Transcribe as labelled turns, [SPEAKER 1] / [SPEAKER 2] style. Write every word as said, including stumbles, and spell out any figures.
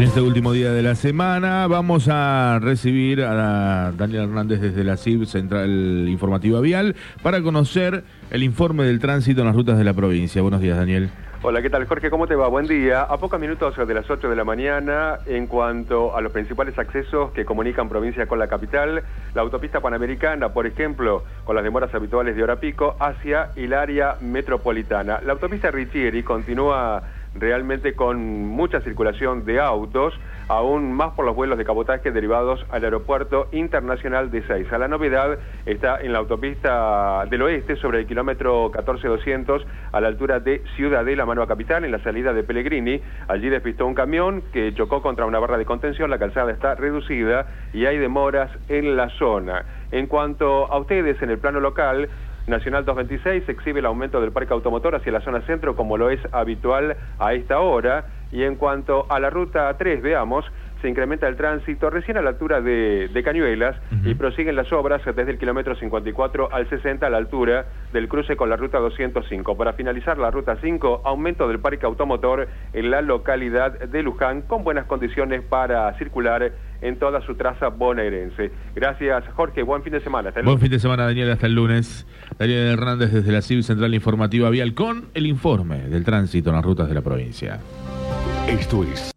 [SPEAKER 1] En este último día de la semana vamos a recibir a Daniel Hernández desde la C I B, Central Informativa Vial, para conocer el informe del tránsito en las rutas de la provincia. Buenos días, Daniel.
[SPEAKER 2] Hola, ¿qué tal, Jorge? ¿Cómo te va? Buen día. A pocos minutos de las ocho de la mañana, en cuanto a los principales accesos que comunican provincia con la capital, la autopista Panamericana, por ejemplo, con las demoras habituales de hora pico, hacia el área metropolitana. La autopista Riccieri continúa realmente con mucha circulación de autos, aún más por los vuelos de cabotaje derivados al aeropuerto internacional de Ezeiza. La novedad está en la autopista del oeste, sobre el kilómetro catorce doscientos, a la altura de Ciudadela, mano a Capital, en la salida de Pellegrini. Allí despistó un camión que chocó contra una barra de contención. La calzada está reducida y hay demoras en la zona. En cuanto a ustedes, en el plano local, Nacional doscientos veintiséis exhibe el aumento del parque automotor hacia la zona centro, como lo es habitual a esta hora. Y en cuanto a la ruta tres, veamos, se incrementa el tránsito recién a la altura de, de Cañuelas, uh-huh. y prosiguen las obras desde el kilómetro cincuenta y cuatro al sesenta, a la altura del cruce con la ruta doscientos cinco. Para finalizar la ruta cinco, aumento del parque automotor en la localidad de Luján, con buenas condiciones para circular en toda su traza bonaerense. Gracias, Jorge. Buen fin de semana. Hasta el
[SPEAKER 1] Buen
[SPEAKER 2] lunes.
[SPEAKER 1] fin de semana, Daniel. Hasta el lunes. Daniel Hernández desde la C I B, Central Informativa Vial, con el informe del tránsito en las rutas de la provincia.
[SPEAKER 3] Esto es